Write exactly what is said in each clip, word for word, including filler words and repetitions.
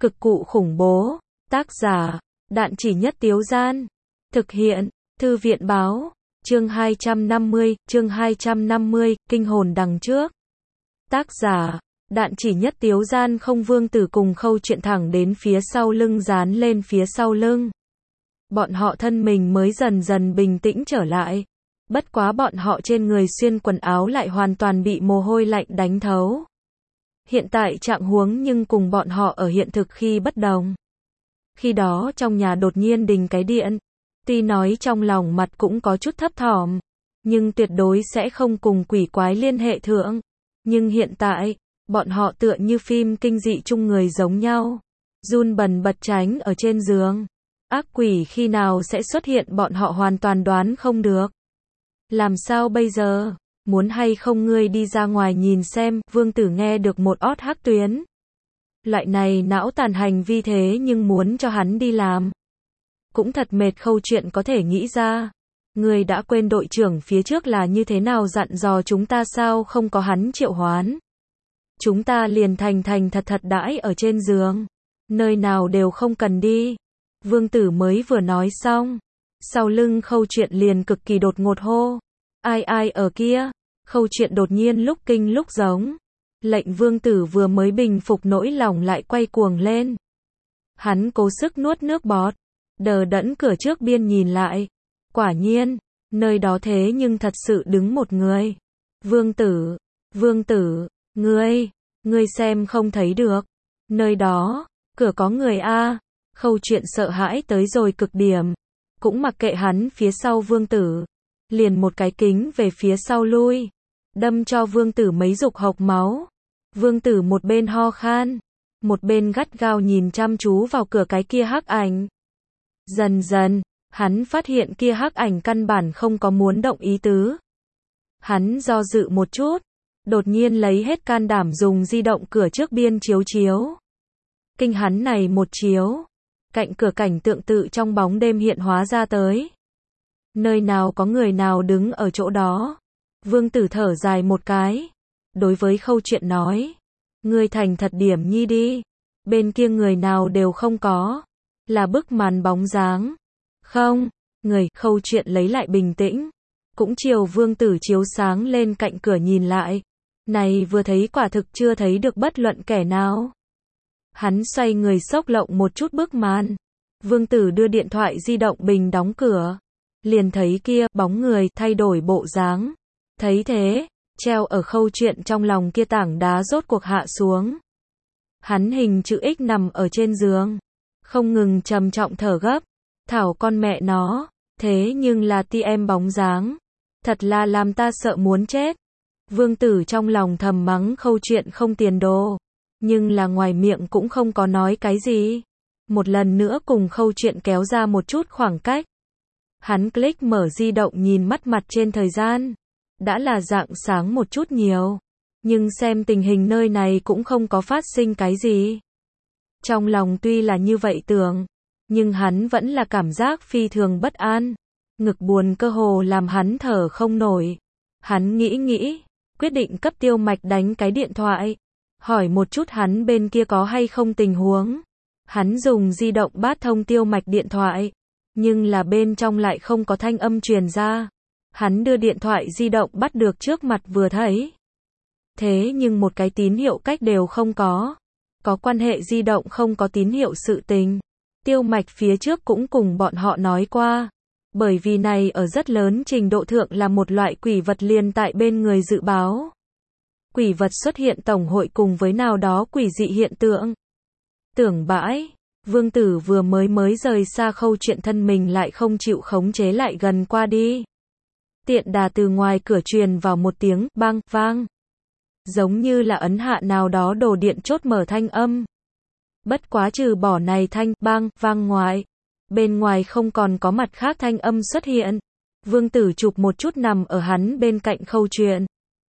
Cực cụ khủng bố. Tác giả, Đạn Chỉ Nhất Tiếu Gian. Thực hiện, Thư viện báo. Chương hai trăm năm mươi, chương hai trăm năm mươi, Kinh hồn đằng trước. Tác giả, Đạn Chỉ Nhất Tiếu Gian. Không, Vương Tử cùng Khâu Chuyện thẳng đến phía sau lưng, dán lên phía sau lưng. Bọn họ thân mình mới dần dần bình tĩnh trở lại. Bất quá bọn họ trên người xuyên quần áo lại hoàn toàn bị mồ hôi lạnh đánh thấu. Hiện tại trạng huống nhưng cùng bọn họ ở hiện thực khi bất đồng. Khi đó trong nhà đột nhiên đình cái điện. Tuy nói trong lòng mặt cũng có chút thấp thỏm, nhưng tuyệt đối sẽ không cùng quỷ quái liên hệ thượng. Nhưng hiện tại, bọn họ tựa như phim kinh dị chung người giống nhau. Run bần bật tránh ở trên giường. Ác quỷ khi nào sẽ xuất hiện bọn họ hoàn toàn đoán không được. Làm sao bây giờ? Muốn hay không ngươi đi ra ngoài nhìn xem? Vương Tử nghe được một ót hắc tuyến. Loại này não tàn hành vi thế nhưng muốn cho hắn đi làm. Cũng thật mệt. Khâu Chuyện có thể nghĩ ra. Ngươi đã quên đội trưởng phía trước là như thế nào dặn dò chúng ta sao? Không có hắn triệu hoán, chúng ta liền thành thành thật thật đãi ở trên giường. Nơi nào đều không cần đi. Vương Tử mới vừa nói xong, sau lưng Khâu Chuyện liền cực kỳ đột ngột hô. Ai ai ở kia? Khâu Chuyện đột nhiên lúc kinh lúc giống. Lệnh Vương Tử vừa mới bình phục nỗi lòng lại quay cuồng lên. Hắn cố sức nuốt nước bọt, đờ đẫn cửa trước biên nhìn lại. Quả nhiên, nơi đó thế nhưng thật sự đứng một người. Vương Tử, Vương Tử, ngươi, ngươi xem không thấy được. Nơi đó, cửa có người a. Khâu Chuyện sợ hãi tới rồi cực điểm. Cũng mặc kệ hắn phía sau Vương Tử. Liền một cái kính về phía sau lui. Đâm cho Vương Tử mấy dục hộc máu. Vương Tử một bên ho khan, một bên gắt gao nhìn chăm chú vào cửa cái kia hắc ảnh. Dần dần, hắn phát hiện kia hắc ảnh căn bản không có muốn động ý tứ. Hắn do dự một chút, đột nhiên lấy hết can đảm dùng di động cửa trước biên chiếu chiếu. Kinh hắn này một chiếu, cạnh cửa cảnh tượng tự trong bóng đêm hiện hóa ra tới. Nơi nào có người nào đứng ở chỗ đó. Vương Tử thở dài một cái, đối với Khâu Chuyện nói. Ngươi thành thật điểm nhi đi. Bên kia người nào đều không có. Là bức màn bóng dáng. Không, người. Khâu Chuyện lấy lại bình tĩnh. Cũng chiều Vương Tử chiếu sáng lên cạnh cửa nhìn lại. Này vừa thấy quả thực chưa thấy được bất luận kẻ nào. Hắn xoay người xốc lộng một chút bức màn. Vương Tử đưa điện thoại di động bình đóng cửa. Liền thấy kia bóng người thay đổi bộ dáng. Thấy thế, treo ở Khâu Chuyện trong lòng kia tảng đá rốt cuộc hạ xuống. Hắn hình chữ X nằm ở trên giường, không ngừng trầm trọng thở gấp. Thảo con mẹ nó, thế nhưng là ti em bóng dáng. Thật là làm ta sợ muốn chết. Vương Tử trong lòng thầm mắng Khâu Chuyện không tiền đồ. Nhưng là ngoài miệng cũng không có nói cái gì. Một lần nữa cùng Khâu Chuyện kéo ra một chút khoảng cách. Hắn click mở di động nhìn mắt mặt trên thời gian. Đã là rạng sáng một chút nhiều. Nhưng xem tình hình nơi này cũng không có phát sinh cái gì. Trong lòng tuy là như vậy tưởng, nhưng hắn vẫn là cảm giác phi thường bất an. Ngực buồn cơ hồ làm hắn thở không nổi. Hắn nghĩ nghĩ, quyết định cấp Tiêu Mạch đánh cái điện thoại. Hỏi một chút hắn bên kia có hay không tình huống. Hắn dùng di động bát thông Tiêu Mạch điện thoại. Nhưng là bên trong lại không có thanh âm truyền ra. Hắn đưa điện thoại di động bắt được trước mặt vừa thấy. Thế nhưng một cái tín hiệu cách đều không có. Có quan hệ di động không có tín hiệu sự tình. Tiêu Mạch phía trước cũng cùng bọn họ nói qua. Bởi vì này ở rất lớn trình độ thượng là một loại quỷ vật liền tại bên người dự báo. Quỷ vật xuất hiện tổng hội cùng với nào đó quỷ dị hiện tượng. Tưởng bãi, Vương Tử vừa mới mới rời xa Khâu Chuyện thân mình lại không chịu khống chế lại gần qua đi. Tiện đà từ ngoài cửa truyền vào một tiếng bang vang. Giống như là ấn hạ nào đó đồ điện chốt mở thanh âm. Bất quá trừ bỏ này thanh bang vang ngoài, bên ngoài không còn có mặt khác thanh âm xuất hiện. Vương Tử chụp một chút nằm ở hắn bên cạnh Khâu Chuyện.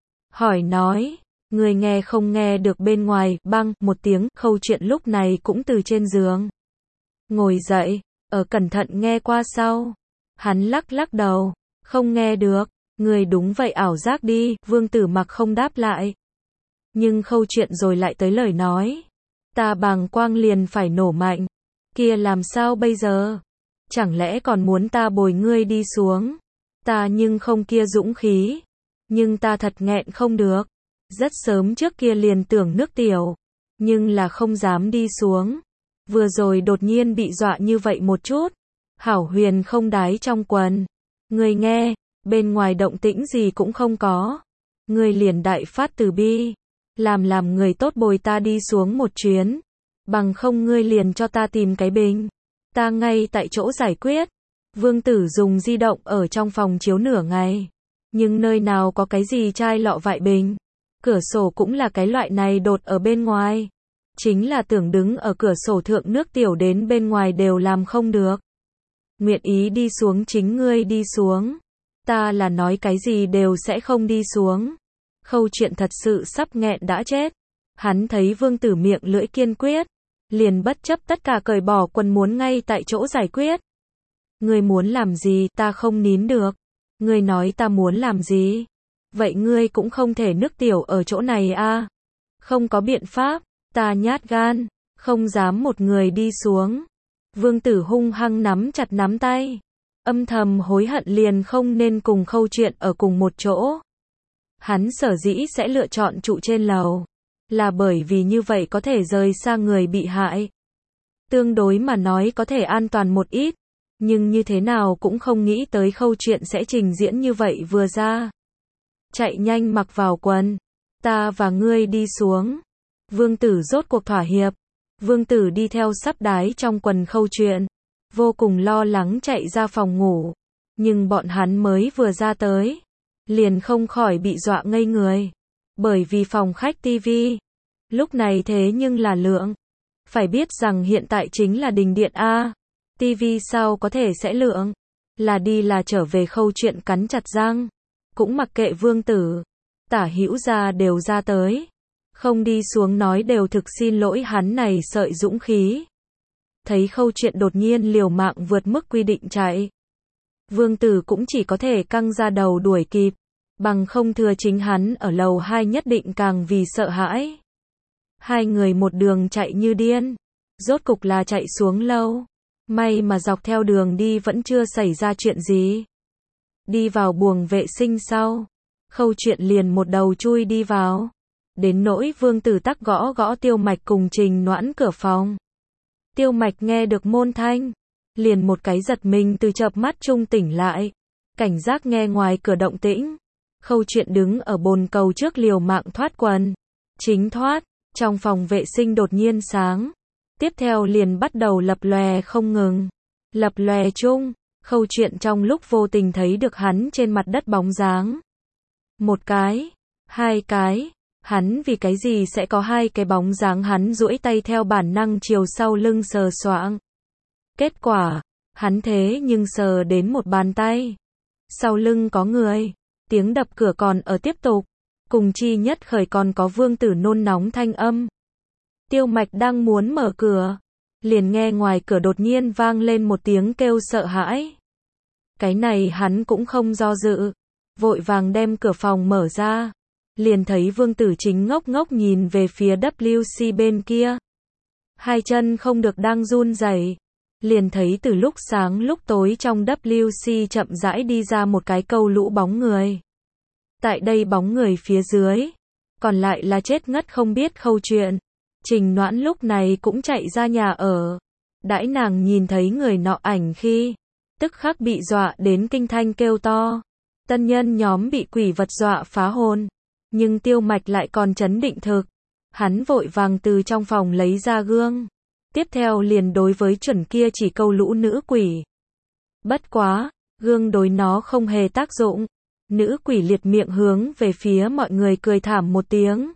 Hỏi nói, người nghe không nghe được bên ngoài bang một tiếng. Khâu Chuyện lúc này cũng từ trên giường ngồi dậy, ở cẩn thận nghe qua sau. Hắn lắc lắc đầu. Không nghe được. Người đúng vậy ảo giác đi. Vương Tử mặc không đáp lại. Nhưng Khâu Chuyện rồi lại tới lời nói. Ta bàng quang liền phải nổ mạnh. Kia làm sao bây giờ? Chẳng lẽ còn muốn ta bồi ngươi đi xuống? Ta nhưng không kia dũng khí. Nhưng ta thật nghẹn không được. Rất sớm trước kia liền tưởng nước tiểu. Nhưng là không dám đi xuống. Vừa rồi đột nhiên bị dọa như vậy một chút. Hảo huyền không đái trong quần. Ngươi nghe, bên ngoài động tĩnh gì cũng không có. Ngươi liền đại phát từ bi. Làm làm người tốt bồi ta đi xuống một chuyến. Bằng không ngươi liền cho ta tìm cái bình. Ta ngay tại chỗ giải quyết. Vương Tử dùng di động ở trong phòng chiếu nửa ngày. Nhưng nơi nào có cái gì chai lọ vại bình. Cửa sổ cũng là cái loại này đột ở bên ngoài. Chính là tưởng đứng ở cửa sổ thượng nước tiểu đến bên ngoài đều làm không được. Nguyện ý đi xuống chính ngươi đi xuống. Ta là nói cái gì đều sẽ không đi xuống. Khâu Chuyện thật sự sắp nghẹn đã chết. Hắn thấy Vương Tử miệng lưỡi kiên quyết. Liền bất chấp tất cả cởi bỏ quần muốn ngay tại chỗ giải quyết. Ngươi muốn làm gì ta không nín được. Ngươi nói ta muốn làm gì. Vậy ngươi cũng không thể nước tiểu ở chỗ này a. À? Không có biện pháp. Ta nhát gan. Không dám một người đi xuống. Vương Tử hung hăng nắm chặt nắm tay. Âm thầm hối hận liền không nên cùng Khâu Chuyện ở cùng một chỗ. Hắn sở dĩ sẽ lựa chọn trụ trên lầu. Là bởi vì như vậy có thể rời xa người bị hại. Tương đối mà nói có thể an toàn một ít. Nhưng như thế nào cũng không nghĩ tới Khâu Chuyện sẽ trình diễn như vậy vừa ra. Chạy nhanh mặc vào quần. Ta và ngươi đi xuống. Vương Tử rốt cuộc thỏa hiệp. Vương Tử đi theo sắp đái trong quần Khâu Chuyện. Vô cùng lo lắng chạy ra phòng ngủ. Nhưng bọn hắn mới vừa ra tới. Liền không khỏi bị dọa ngây người. Bởi vì phòng khách tivi. Lúc này thế nhưng là lượng. Phải biết rằng hiện tại chính là đình điện A. Tivi sao có thể sẽ lượng. Là đi là trở về Khâu Chuyện cắn chặt răng. Cũng mặc kệ Vương Tử. Tả hữu ra đều ra tới. Không đi xuống nói đều thực xin lỗi hắn này sợi dũng khí. Thấy Khâu Chuyện đột nhiên liều mạng vượt mức quy định chạy. Vương Tử cũng chỉ có thể căng ra đầu đuổi kịp. Bằng không thừa chính hắn ở lầu hai nhất định càng vì sợ hãi. Hai người một đường chạy như điên. Rốt cục là chạy xuống lâu. May mà dọc theo đường đi vẫn chưa xảy ra chuyện gì. Đi vào buồng vệ sinh sau. Khâu Chuyện liền một đầu chui đi vào. Đến nỗi Vương Tử tắc gõ gõ Tiêu Mạch cùng Trình Noãn cửa phòng. Tiêu Mạch nghe được môn thanh. Liền một cái giật mình từ chợp mắt trung tỉnh lại. Cảnh giác nghe ngoài cửa động tĩnh. Khâu Chuyện đứng ở bồn cầu trước liều mạng thoát quần. Chính thoát. Trong phòng vệ sinh đột nhiên sáng. Tiếp theo liền bắt đầu lập lòe không ngừng. Lập lòe chung. Khâu Chuyện trong lúc vô tình thấy được hắn trên mặt đất bóng dáng. Một cái. Hai cái. Hắn vì cái gì sẽ có hai cái bóng dáng hắn duỗi tay theo bản năng chiều sau lưng sờ soạng. Kết quả. Hắn thế nhưng sờ đến một bàn tay. Sau lưng có người. Tiếng đập cửa còn ở tiếp tục. Cùng chi nhất khởi còn có Vương Tử nôn nóng thanh âm. Tiêu Mạch đang muốn mở cửa. Liền nghe ngoài cửa đột nhiên vang lên một tiếng kêu sợ hãi. Cái này hắn cũng không do dự. Vội vàng đem cửa phòng mở ra. Liền thấy Vương Tử chính ngốc ngốc nhìn về phía W C bên kia. Hai chân không được đang run rẩy. Liền thấy từ lúc sáng lúc tối trong W C chậm rãi đi ra một cái câu lũ bóng người. Tại đây bóng người phía dưới. Còn lại là chết ngất không biết Khâu Chuyện. Trình Noãn lúc này cũng chạy ra nhà ở. Đãi nàng nhìn thấy người nọ ảnh khi. Tức khắc bị dọa đến kinh thanh kêu to. Tân nhân nhóm bị quỷ vật dọa phá hồn. Nhưng Tiêu Mạch lại còn trấn định thực. Hắn vội vàng từ trong phòng lấy ra gương. Tiếp theo liền đối với chuẩn kia chỉ câu lũ nữ quỷ. Bất quá, gương đối nó không hề tác dụng. Nữ quỷ liệt miệng hướng về phía mọi người cười thảm một tiếng.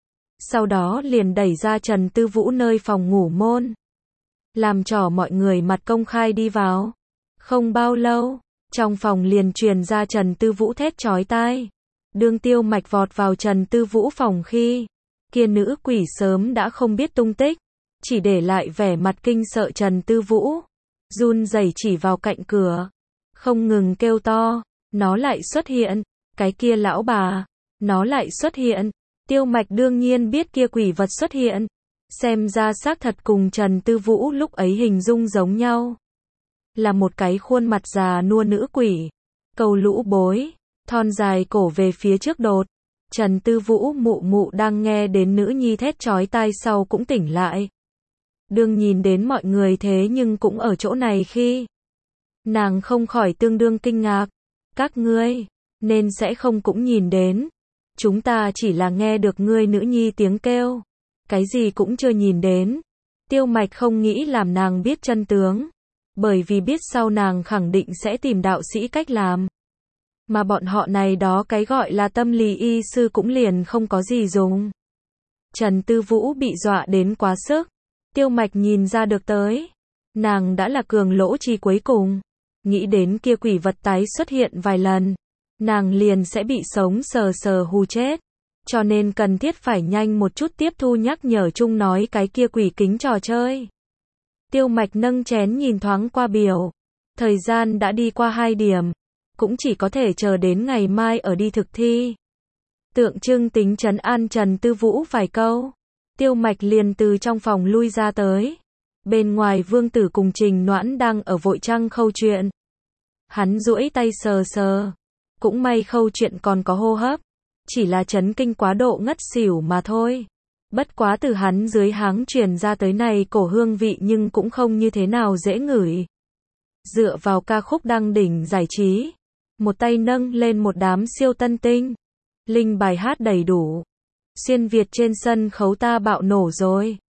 Sau đó liền đẩy ra Trần Tư Vũ nơi phòng ngủ môn. Làm trò mọi người mặt công khai đi vào. Không bao lâu, trong phòng liền truyền ra Trần Tư Vũ thét chói tai. Đương Tiêu Mạch vọt vào Trần Tư Vũ phòng khi, kia nữ quỷ sớm đã không biết tung tích, chỉ để lại vẻ mặt kinh sợ Trần Tư Vũ, run rẩy chỉ vào cạnh cửa, không ngừng kêu to, nó lại xuất hiện, cái kia lão bà, nó lại xuất hiện. Tiêu Mạch đương nhiên biết kia quỷ vật xuất hiện, Xem ra xác thật cùng Trần Tư Vũ lúc ấy hình dung giống nhau. Là một cái khuôn mặt già nua nữ quỷ. Cầu lũ bối, thon dài cổ về phía trước đột. Trần Tư Vũ mụ mụ đang nghe đến nữ nhi thét chói tai sau cũng tỉnh lại. Đương nhìn đến mọi người thế nhưng cũng ở chỗ này khi nàng không khỏi tương đương kinh ngạc. Các ngươi, nên sẽ không cũng nhìn đến. Chúng ta chỉ là nghe được ngươi nữ nhi tiếng kêu. Cái gì cũng chưa nhìn đến. Tiêu Mạch không nghĩ làm nàng biết chân tướng. Bởi vì biết sau nàng khẳng định sẽ tìm đạo sĩ cách làm. Mà bọn họ này đó cái gọi là tâm lý y sư cũng liền không có gì dùng. Trần Tư Vũ bị dọa đến quá sức. Tiêu Mạch nhìn ra được tới. Nàng đã là cường lỗ chi cuối cùng. Nghĩ đến kia quỷ vật tái xuất hiện vài lần. Nàng liền sẽ bị sống sờ sờ hù chết. Cho nên cần thiết phải nhanh một chút tiếp thu nhắc nhở chung nói cái kia quỷ kính trò chơi. Tiêu Mạch nâng chén nhìn thoáng qua biểu. Thời gian đã đi qua hai điểm. Cũng chỉ có thể chờ đến ngày mai ở đi thực thi. Tượng trưng tính trấn an Trần Tư Vũ vài câu. Tiêu Mạch liền từ trong phòng lui ra tới. Bên ngoài Vương Tử cùng Trình Noãn đang ở vội trăng khâu chuyện. Hắn duỗi tay sờ sờ. Cũng may khâu chuyện còn có hô hấp. Chỉ là chấn kinh quá độ ngất xỉu mà thôi. Bất quá từ hắn dưới háng truyền ra tới này cổ hương vị nhưng cũng không như thế nào dễ ngửi. Dựa vào ca khúc đăng đỉnh giải trí. Một tay nâng lên một đám siêu tân tinh. Linh bài hát đầy đủ. Xuyên Việt trên sân khấu ta bạo nổ rồi.